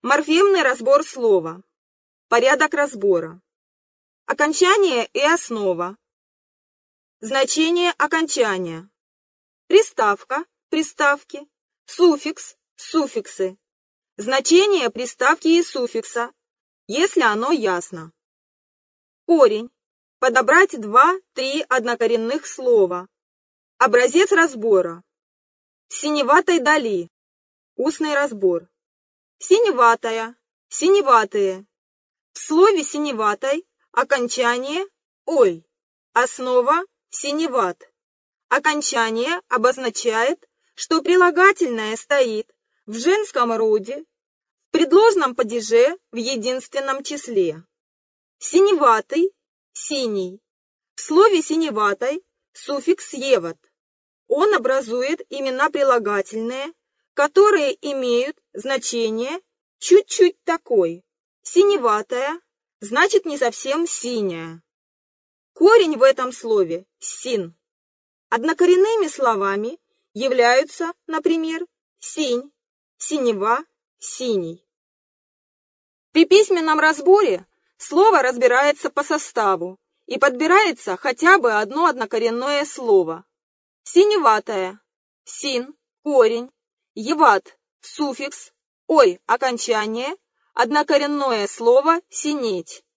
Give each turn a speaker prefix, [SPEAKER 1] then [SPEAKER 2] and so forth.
[SPEAKER 1] Морфемный разбор слова. Порядок разбора. Окончание и основа. Значение окончания. Приставка, приставки, суффикс, суффиксы. Значение приставки и суффикса, если оно ясно. Корень. Подобрать 2-3 однокоренных слова. Образец разбора. В синеватой дали. Устный разбор. Синеватая, синеватые. В слове синеватой окончание «ой», основа синеват. Окончание обозначает, что прилагательное стоит в женском роде, в предложном падеже в единственном числе. Синеватый, синий. В слове синеватой суффикс «еват». Он образует имена прилагательные, которые имеют значение чуть-чуть такой. Синеватая значит не совсем синяя. Корень в этом слове син. Однокоренными словами являются, например, синь, синева, синий. При письменном разборе слово разбирается по составу и подбирается хотя бы одно однокоренное слово. Синеватая, син, корень, еват, суффикс, ой, окончание, однокоренное слово синеть.